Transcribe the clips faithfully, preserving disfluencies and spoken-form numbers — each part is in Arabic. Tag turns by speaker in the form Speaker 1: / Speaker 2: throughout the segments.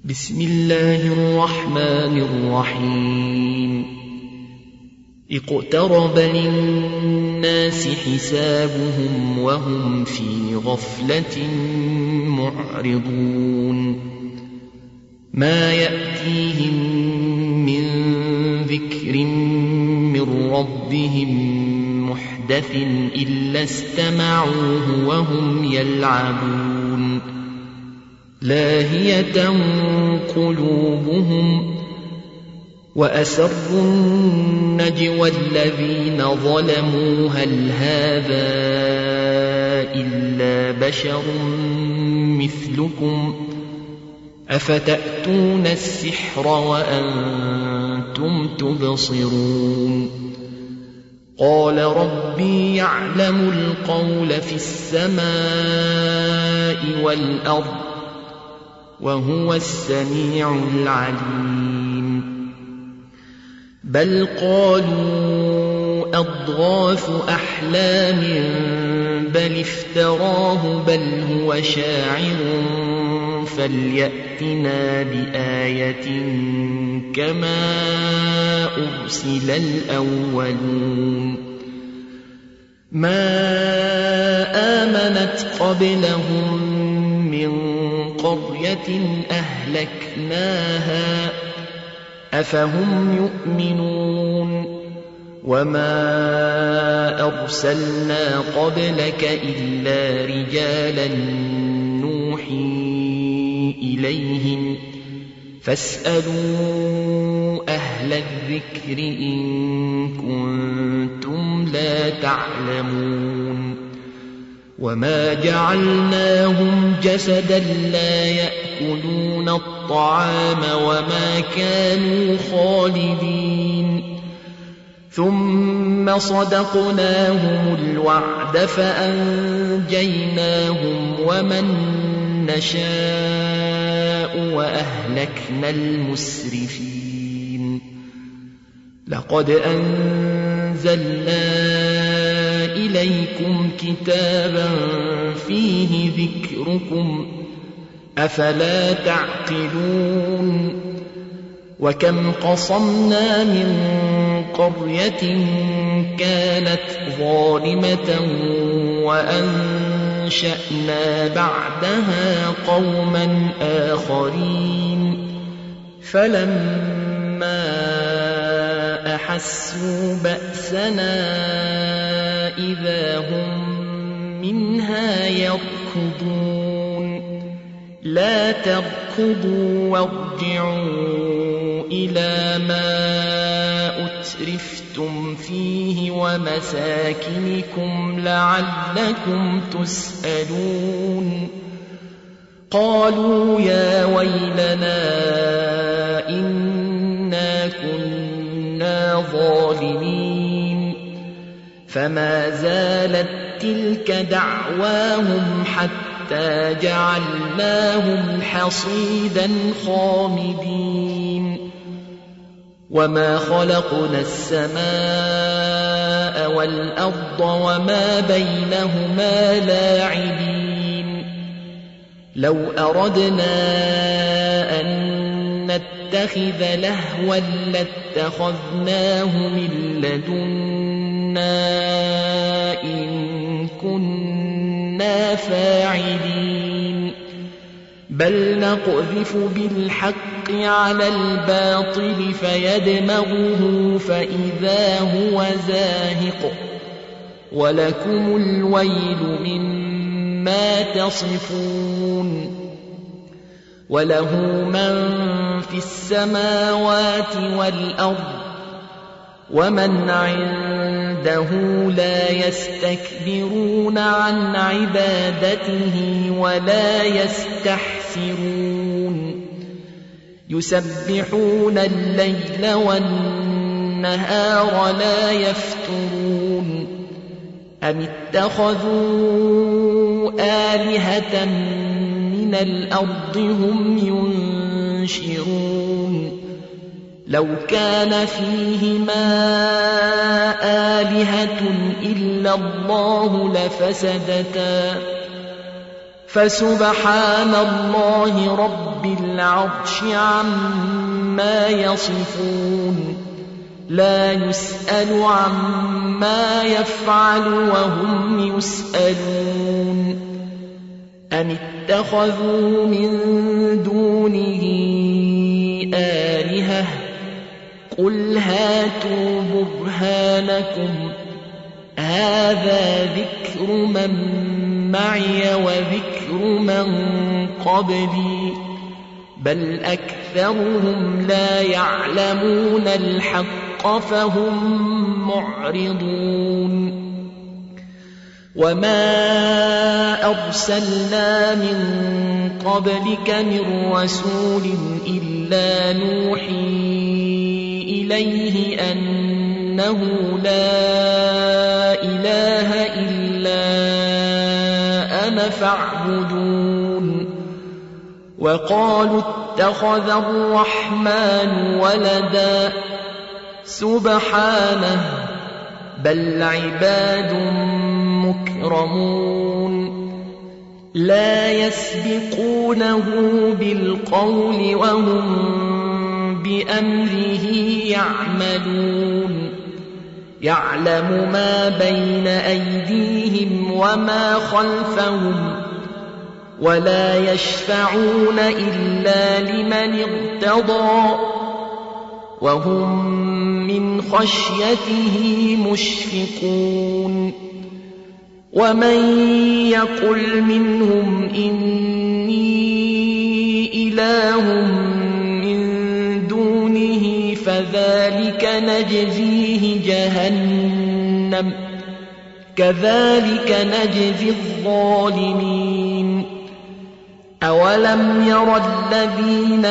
Speaker 1: بسم الله الرحمن الرحيم اقترب للناس حسابهم وهم في غفلة معرضون ما يأتيهم من ذكر من ربهم محدث إلا استمعوه وهم يلعبون لاهية قلوبهم وأسروا النجوى الذين ظلموا هل هذا إلا بشر مثلكم أفتأتون السحر وأنتم تبصرون قال ربي يعلم القول في السماء والأرض وهو السميع العليم بل قالوا أضغاث أحلام بل افتراه بل هو شاعر فليأتنا بآية كما أرسل الأولون ما آمنت قبلهم من قرية أهلكناها أفهم يؤمنون وما أرسلنا قبلك إلا رجالا نوحي إليهم فاسألوا أهل الذكر إن كنتم لا تعلمون وما جعلناهم جسدا لا يأكلون الطعام وما كانوا خالدين ثم صدقناهم الوعد فأنجيناهم ومن نشاء وأهلكنا المسرفين لقد أنزلنا إليكم كتابا فيه ذكركم أفلا تعقلون وكم قصمنا من قرية كانت ظالمة وأنشأنا بعدها قوما آخرين فلما أحسوا بأسنا إذا هم منها يركضون لا تركضوا وارجعوا إلى ما أترفتم فيه ومساكنكم لعلكم تسألون قالوا يا ويلنا إنا كنا ظالمين فما زالت تلك دعواهم حتى جعلناهم حصيدا خامدين وما خلقنا السماء والأرض وما بينهما لاعبين لو أردنا أن نتخذ لهوا لاتخذناه من لدنا إن كنا فاعلين بل نقذف بالحق على الباطل فيدمغه فإذا هو زاهق ولكم الويل مما تصفون وله من في السماوات والأرض ومن عنده لا يستكبرون عن عبادته ولا يستحسرون يسبحون الليل والنهار لا يفترون أم اتخذوا آلهة من الأرض هم ينشرون لو كان فيهما آلهة إلا الله لفسدتا فسبحان الله رب العرش عما يصفون لا يسأل عما يفعل وهم يسألون أم اتخذوا من دونه آلهة قل هاتوا برهانكم هذا ذكر من معي وذكر من قبلي بل أكثرهم لا يعلمون الحق فهم معرضون وما أرسلنا من قبلك من رسول إلا نوحي إليه أنه لا إله إلا أنا فاعبدون وقالوا اتخذ الرحمن ولدا سبحانه بل عباد مكرمون لا يسبقونه بالقول وهم بأمره يعملون يعلم ما بين أيديهم وما خلفهم ولا يشفعون إلا لمن ارتضى وهم من خشيته مشفقون ومن يقل منهم إني إله من دونه فذلك نجزيه جهنم كذلك نجزي الظالمين أولم ير الذين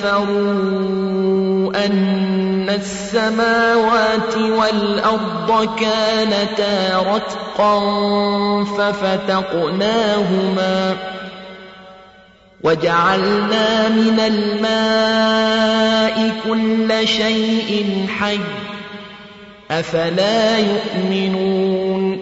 Speaker 1: كفروا أن السماوات والأرض كانتا رتقا ففتقناهما وجعلنا من الماء كل شيء حي أفلا يؤمنون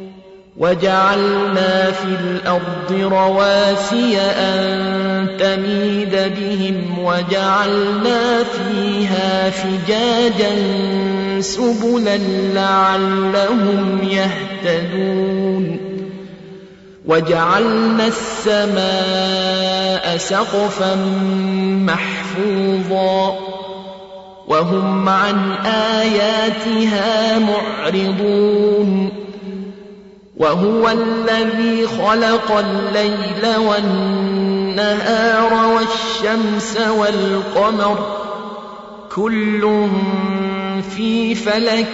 Speaker 1: وجعلنا في الأرض رواسي أن تميد بهم وجعلنا فيها فجاجا سبلا لعلهم يهتدون وجعلنا السماء سقفا محفوظا وهم عن آياتها معرضون وهو الذي خلق الليل والنهار والشمس والقمر كل في فلك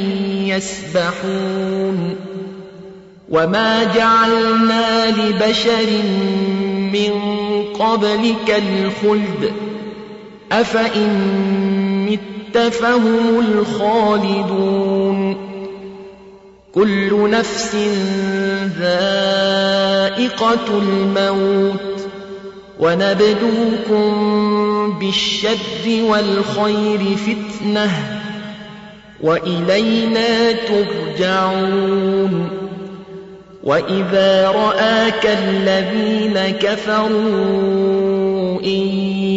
Speaker 1: يسبحون وما جعلنا لبشر من قبلك الخلد أفإن مت فهم الخالدون كل نفس ذائقة الموت ونبلوكم بالشر والخير فتنة وإلينا ترجعون وإذا رآك الذين كفروا إن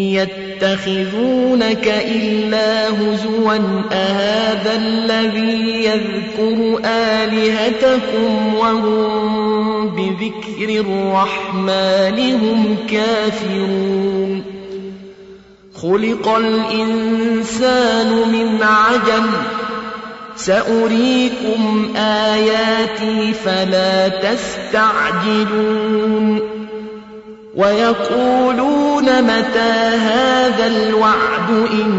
Speaker 1: يتخذونك إلا هزوا أهذا الذي يذكر آلهتكم وهم بذكر الرحمن هم كافرون خلق الإنسان من عجل سأريكم آياتي فلا تستعجلون ويقولون متى هذا الوعد إن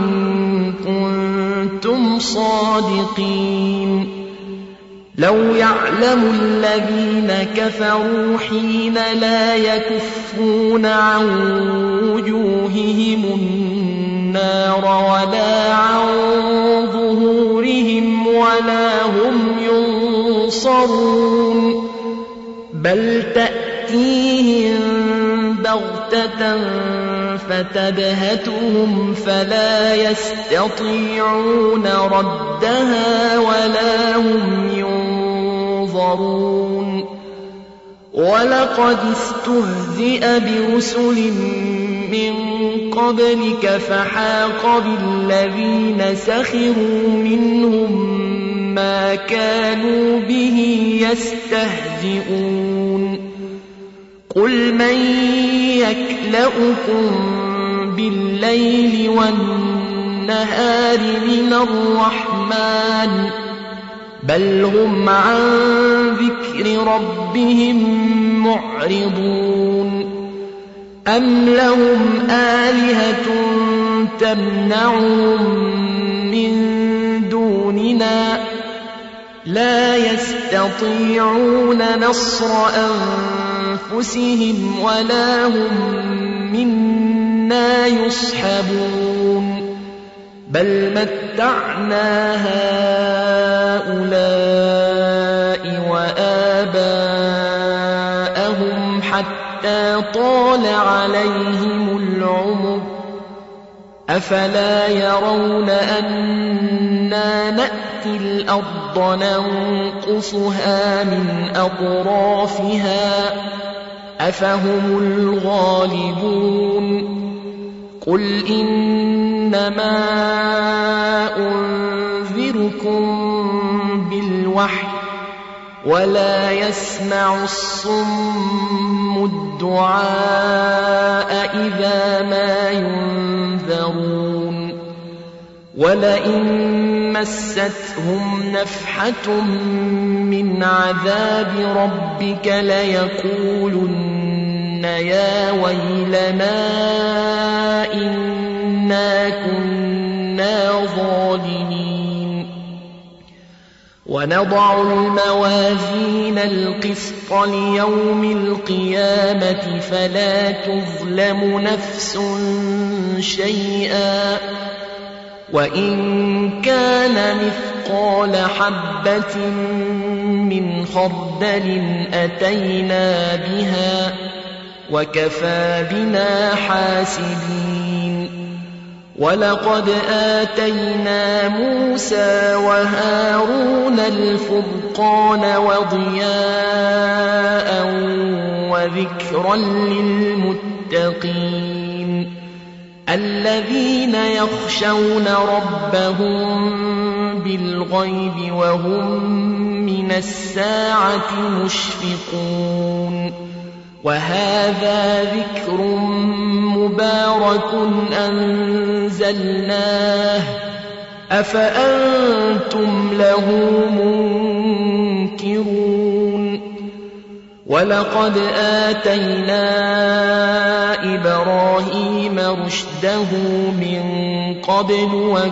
Speaker 1: كنتم صادقين لو يعلم الذين كفروا حين لا يكفون عن وجوههم النار ولا عن ظهورهم ولا هم ينصرون بل تأتيهم بغتة فتبهتهم فلا يستطيعون ردها ولا هم ينظرون ولقد استهزئ برسل من قبلك فحاق بالذين سخروا منهم ما كانوا به يستهزئون قل من يكلؤكم بالليل والنهار من الرحمن بل هم عن ذكر ربهم معرضون أم لهم آلهة تمنعهم من دوننا لا يستطيعون نصر أنفسهم ولا هم منا يصحبون بل متعنا هؤلاء وآباءهم حتى طال عليهم العمر أفلا يرون أنا نأتي الأرض ننقصها من أطرافها أفهم الغالبون قل إنما أنذركم بالوحي ولا يسمع الصم الدعاء إذا ما ينذرون ولئن مستهم نفحة من عذاب ربك ليقولن يا ويلنا إنا كنا ظالمين ونضع الموازين القسط ليوم القيامة فلا تظلم نفس شيئا وإن كان مثقال حبة من خردل أتينا بها وكفى بنا حاسبين ولقد آتينا موسى وهارون الفرقان وضياء وذكرا للمتقين الذين يخشون ربهم بالغيب وهم من الساعة مشفقون وهذا ذكر مبارك أنزلناه أفأنتم له منكرون ولقد آتينا إبراهيم رشده من قبل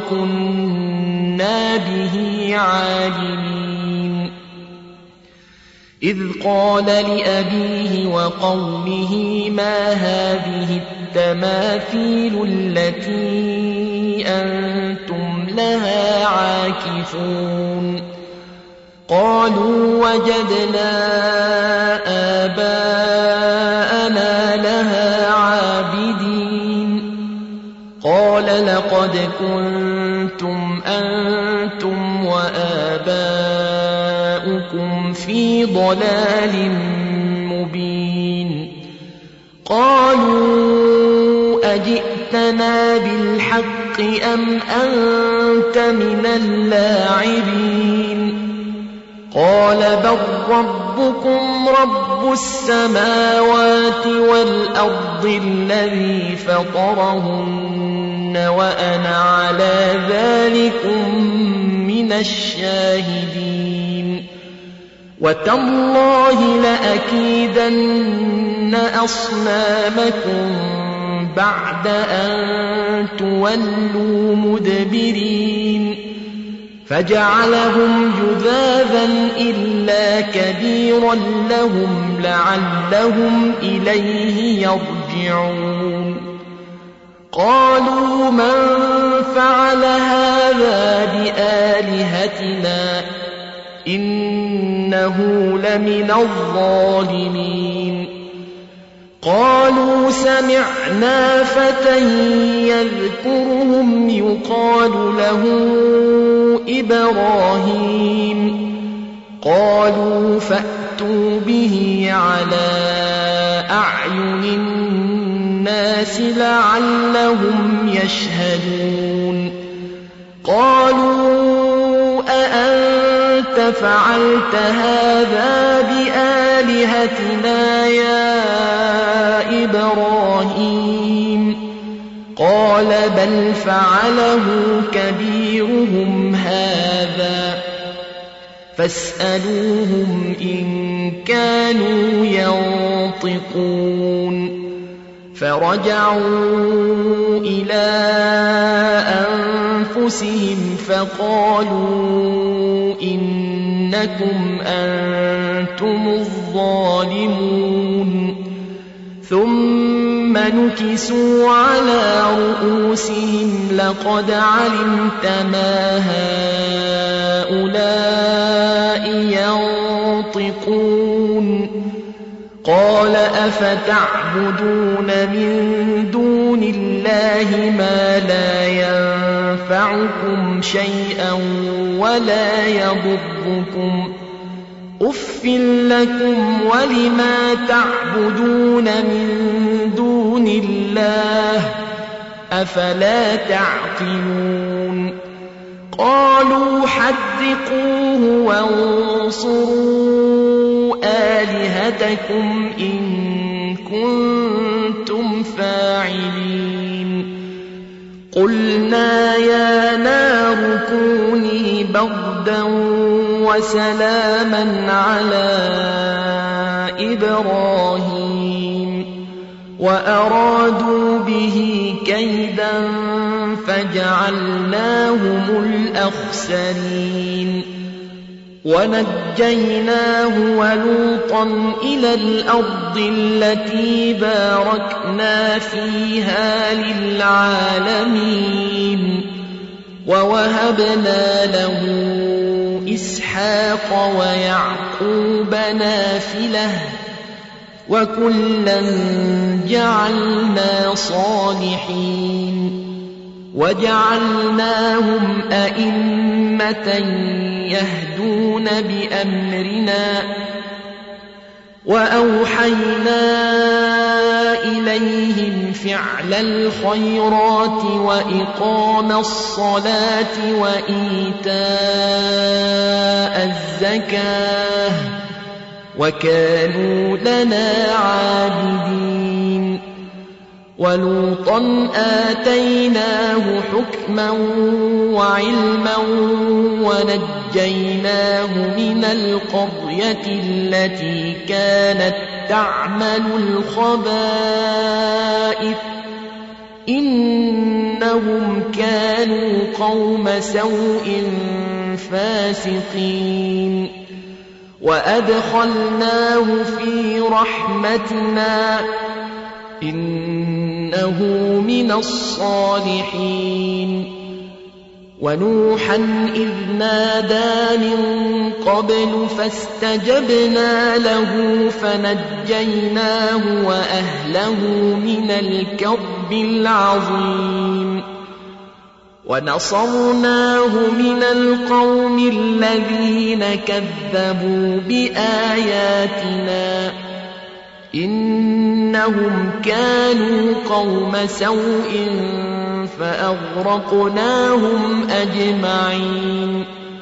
Speaker 1: وكنا به عالمين إذ قال لأبيه وقومه ما هذه التماثيل التي أنتم لها عاكفون قالوا وجدنا آباءنا لها عابدين قال لقد كنتم أنتم وآباؤكم في ضلال مبين قالوا أجئتنا بالحق أم أنت من اللاعبين قال بل ربكم رب السماوات والأرض الذي فطرهن وأنا على ذلكم من الشاهدين وتالله لأكيدن أصنامكم بعد أن تولوا مدبرين فجعلهم جذاذا إلا كبيرا لهم لعلهم إليه يرجعون قالوا من فعل هذا بآلهتنا إنه لمن الظالمين قالوا سمعنا فتى يذكرهم يقال له إبراهيم قالوا فأتوا فأتوا به على أعين الناس لعلهم يشهدون قالوا أأنت فعلت هذا بآلهتنا يا إبراهيم قال بل فعله كبيرهم هذا فاسألوهم إن كانوا ينطقون فرجعوا إلى أنفسهم فقالوا إنكم أنتم الظالمون ثم نكسوا على رؤوسهم لقد علمت ما هؤلاء ينطقون قال أفتعبدون من دون الله ما لا ينفعكم شيئا ولا يضركم أف لكم ولما تعبدون من دون الله أفلا تعقلون قالوا حرقوه وانصروا آلهتكم إن كنتم فاعلين قلنا يا نار كوني بردا وسلاما على إبراهيم وأرادوا به كيدا فجعلناهم الأخسرين ونجيناه ولوطا إلى الأرض التي باركنا فيها للعالمين ووهبنا له إسحاق ويعقوب نافلة وكلا جعلنا صالحين وجعلناهم أئمة يهدون بأمرنا وأوحينا إليهم فعل الخيرات وإقام الصلاة وإيتاء الزكاة وكانوا لنا عابدين ولوطا آتيناه حكما وعلما ونجيناه من القرية التي كانت تعمل الخبائث إنهم كانوا قوم سوء فاسقين وأدخلناه في رحمتنا إنه من الصالحين ونوحا إذ نادى من قبل فاستجبنا له فنجيناه وأهله من الكرب العظيم ونصرناه من القوم الذين كذبوا بآياتنا إنهم كانوا قوم سوء فأغرقناهم أجمعين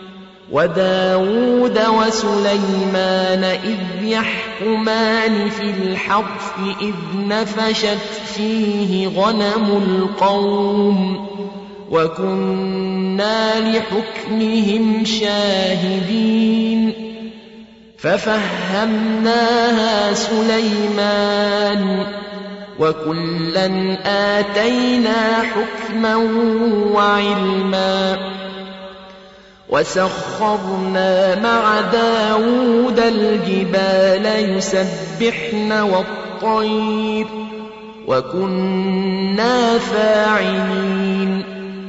Speaker 1: وداود وسليمان إذ يحكمان في الحرث إذ نفشت فيه غنم القوم وكنا لحكمهم شاهدين ففهمناها سليمان وكلا آتينا حكما وعلما وسخرنا مع داود الجبال يسبحن والطير وكنا فاعلين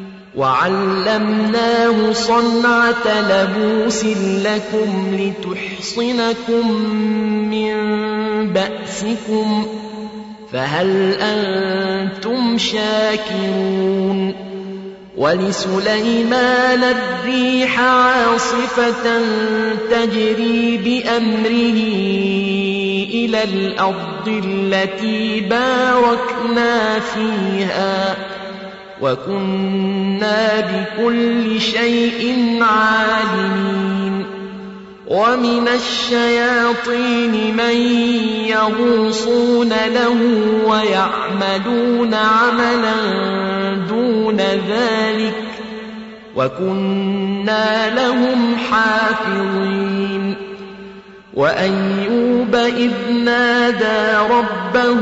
Speaker 1: وعلمناه صنعة لبوس لكم لتحصنكم من بأسكم فهل أنتم شاكرون وَلِسُلَيْمَانَ الرِّيحَ عَاصِفَةً تَجْرِي بِأَمْرِهِ إِلَى الْأَرْضِ الَّتِي بَارَكْنَا فِيهَا وَكُنَّا بِكُلِّ شَيْءٍ عَالِمِينَ وَمِنَ الشَّيَاطِينِ مَن يَغُوصُونَ لَهُ وَيَعْمَلُونَ عَمَلًا دُونَ ذَلِكَ وَكُنَّا لَهُمْ حَافِظِينَ وَأَيُّوبَ إِذْ نَادَىٰ رَبَّهُ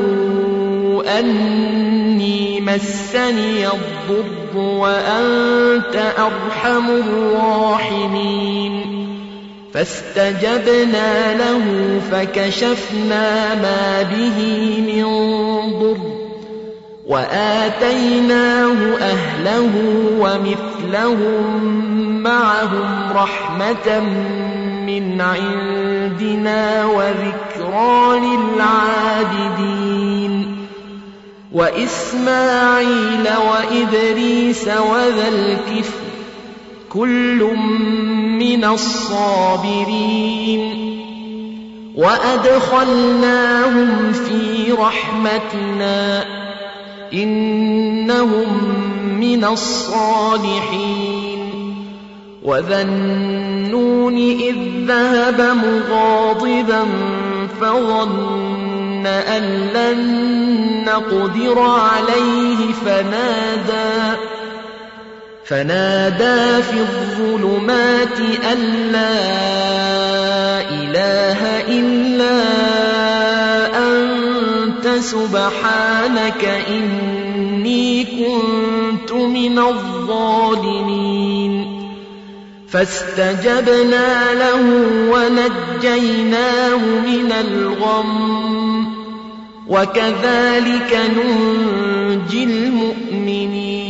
Speaker 1: أَنِّي مَسَّنِيَ الضُّرُّ وَأَنتَ أَرْحَمُ الرَّاحِمِينَ فَاسْتَجَبْنَا لَهُ فَكَشَفْنَا مَا بِهِ مِن ضُرٍّ وَآتَيْنَاهُ أَهْلَهُ وَمِثْلَهُم مَّعَهُمْ رَحْمَةً مِّنْ عِندِنَا وَذِكْرَىٰ لِلْعَابِدِينَ وَإِسْمَاعِيلَ وَإِدْرِيسَ وَذَا الْكِفْلِ كُلٌّ مِّنَ الصَّابِرِينَ وَأَدْخَلْنَاهُمْ فِي رَحْمَتِنَا إِنَّهُم مِّنَ الصَّالِحِينَ وَذَا النُّونِ إِذ ذَّهَبَ مُغَاضِبًا فَظَنَّ أَن لَّن نَّقْدِرَ عَلَيْهِ فَنَادَىٰ فنادى في الظلمات أن لا إله إلا أنت سبحانك إني كنت من الظالمين فاستجبنا له ونجيناه من الغم وكذلك ننجي المؤمنين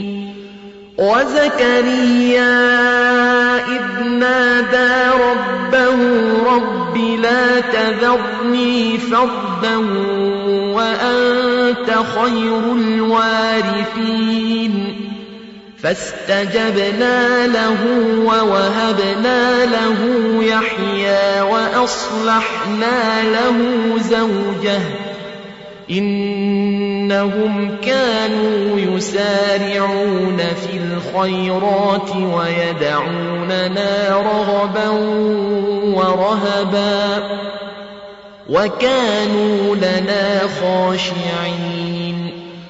Speaker 1: وزكريا إذ نادى ربه رب لا تذرني فردا وأنت خير الوارثين فاستجبنا له ووهبنا له يحيى وأصلحنا له زوجه إنهم كانوا يسارعون في الخيرات ويدعوننا رغبا ورهبا وكانوا لنا خاشعين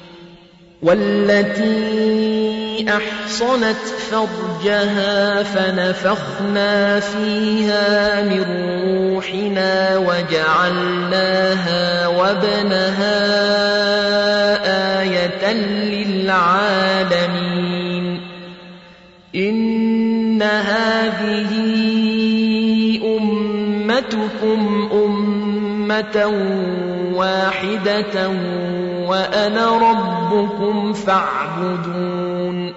Speaker 1: والتي أحصنت فرجها فنفخنا فيها من روحنا وجعلناها وابنها آية للعالمين إن هذه أمتكم أمة واحدة وأنا ربكم فاعبدون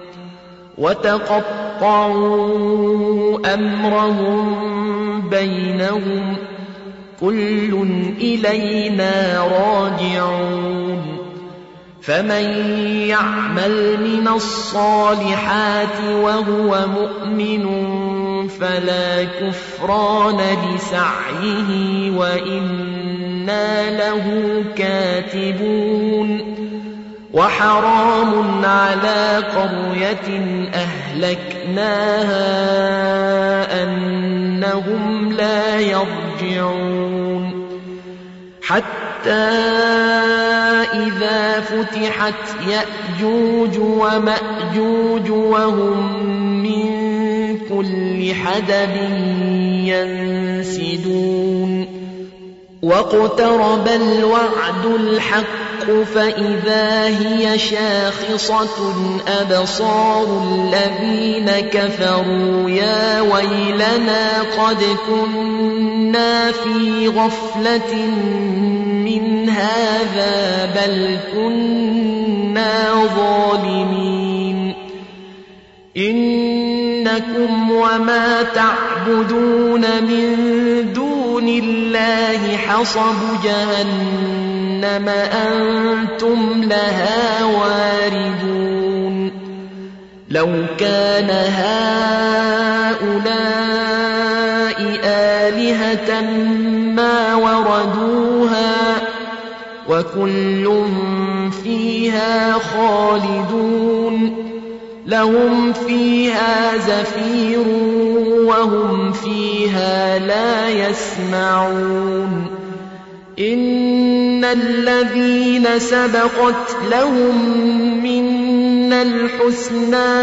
Speaker 1: وتقطعوا أمرهم بينهم كل إلينا راجعون فمن يعمل من الصالحات وهو مؤمن فلا كفران لسعيه وإنا له كاتبون وحرام على قرية أهلكناها أنهم لا يرجعون حتى إذا فتحت يأجوج ومأجوج وهم من كل حدب ينسدون واقترب الوعد الحق فإذا هي شاخصة أبصار الذين كفروا يا ويلنا قد كنا في غفلة من هذا بل كنا ظالمين إنكم وما تعبدون من دون الله حصب جهنم أنتم لها واردون لو كان هؤلاء آلهة ما وردوها وكل فيها خالدون لهم فيها زفير وهم فيها لا يسمعون إن الذين سبقت لهم منا الحسنى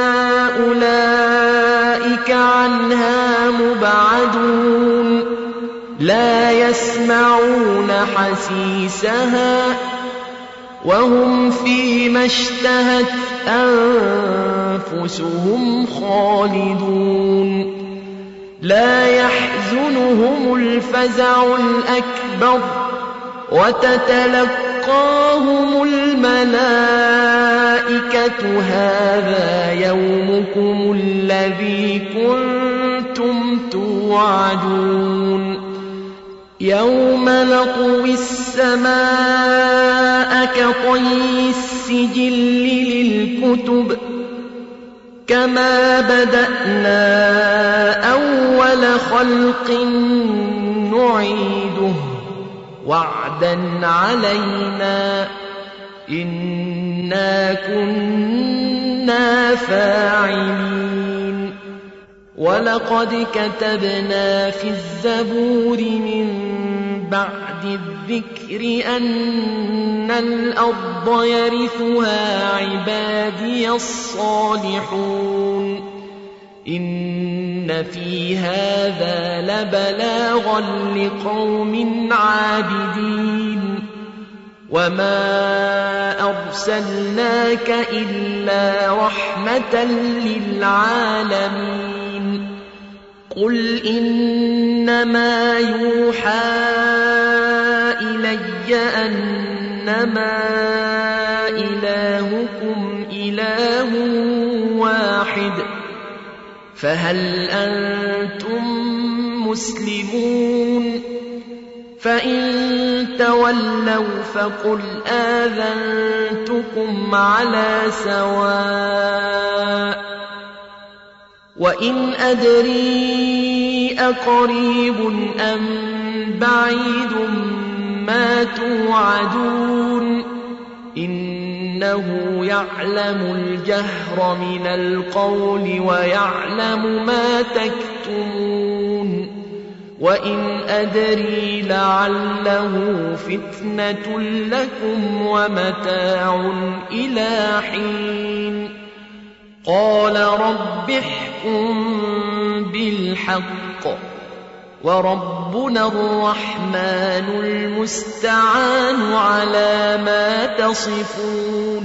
Speaker 1: أولئك عنها مبعدون لا يسمعون حسيسها وهم فيما اشتهت أنفسهم خالدون لا يحزنهم الفزع الأكبر وتتلقاهم الملائكة هذا يومكم الذي كنتم توعدون يوم نطوي السماء كطي السجل للكتب كما بدأنا أول خلق نعيده وعدا علينا إنا كنا فاعلين ولقد كتبنا في الزبور من بعد الذكر أن الأرض يرثها عبادي الصالحون إن في هذا لبلاغا لقوم عابدين وما أرسلناك إلا رحمة للعالمين قل إنما يوحى إلي أنما إلهكم إله واحد فهل أنتم مسلمون فإن تولوا فقل آذنتكم على سواء وإن أدري أقريب أم بعيد ما توعدون إنه يعلم الجهر من القول ويعلم ما تكتمون وإن أدري لعله فتنة لكم ومتاع إلى حين قال رب احكم بالحق وربنا الرحمن المستعان على ما تصفون